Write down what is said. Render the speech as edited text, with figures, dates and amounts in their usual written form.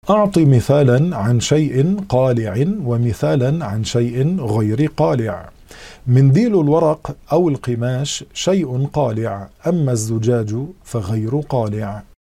أعطي مثالا عن شيء قالع ومثالا عن شيء غير قالع. منديل الورق أو القماش شيء قالع، أما الزجاج فغير قالع.